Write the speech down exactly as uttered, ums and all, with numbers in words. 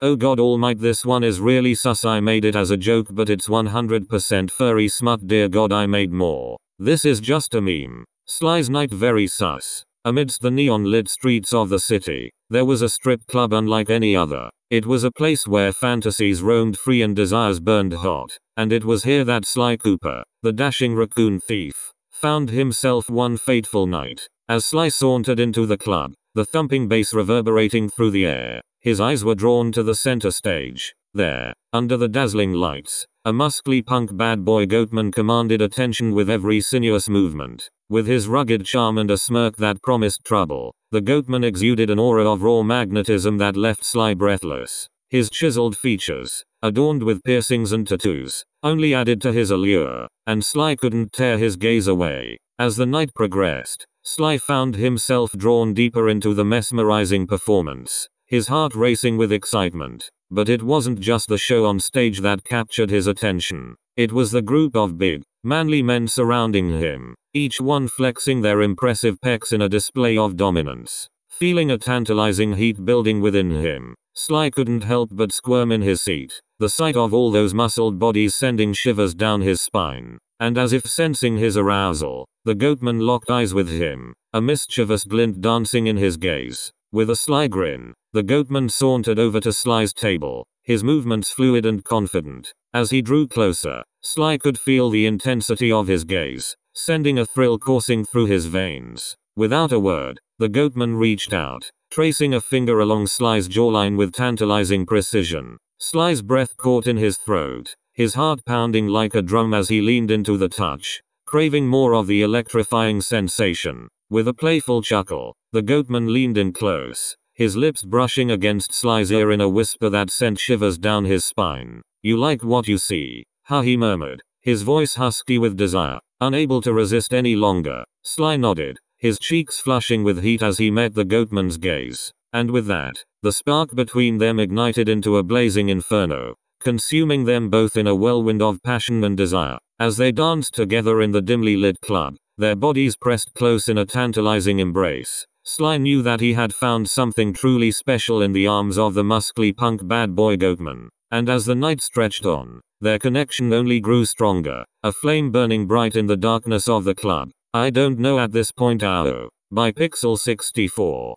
Oh god almighty, this one is really sus. I made it as a joke but it's one hundred percent furry smut. Dear god, I made more. This is just a meme. Sly's night very sus. Amidst the neon lit streets of the city, there was a strip club unlike any other. It was a place where fantasies roamed free and desires burned hot. And it was here that Sly Cooper, the dashing raccoon thief, found himself one fateful night. As Sly sauntered into the club, the thumping bass reverberating through the air, his eyes were drawn to the center stage. There, under the dazzling lights, a muscly punk bad boy Goatman commanded attention with every sinuous movement. With his rugged charm and a smirk that promised trouble, the Goatman exuded an aura of raw magnetism that left Sly breathless. His chiseled features, adorned with piercings and tattoos, only added to his allure, and Sly couldn't tear his gaze away. As the night progressed, Sly found himself drawn deeper into the mesmerizing performance, his heart racing with excitement. But it wasn't just the show on stage that captured his attention. It was the group of big, manly men surrounding him, each one flexing their impressive pecs in a display of dominance. Feeling a tantalizing heat building within him, Sly couldn't help but squirm in his seat, the sight of all those muscled bodies sending shivers down his spine. And as if sensing his arousal, the Goatman locked eyes with him, a mischievous glint dancing in his gaze. With a sly grin, the Goatman sauntered over to Sly's table, his movements fluid and confident. As he drew closer, Sly could feel the intensity of his gaze, sending a thrill coursing through his veins. Without a word, the Goatman reached out, tracing a finger along Sly's jawline with tantalizing precision. Sly's breath caught in his throat, his heart pounding like a drum as he leaned into the touch, craving more of the electrifying sensation. With a playful chuckle, the Goatman leaned in close, his lips brushing against Sly's ear in a whisper that sent shivers down his spine. "You like what you see, huh?" he murmured, his voice husky with desire. Unable to resist any longer, Sly nodded, his cheeks flushing with heat as he met the Goatman's gaze. And with that, the spark between them ignited into a blazing inferno, consuming them both in a whirlwind of passion and desire. As they danced together in the dimly lit club, their bodies pressed close in a tantalizing embrace, Sly knew that he had found something truly special in the arms of the muscly punk bad boy Goatman. And as the night stretched on, their connection only grew stronger, a flame burning bright in the darkness of the club. I Don't Know At This Point. A O by Pixel sixty-four.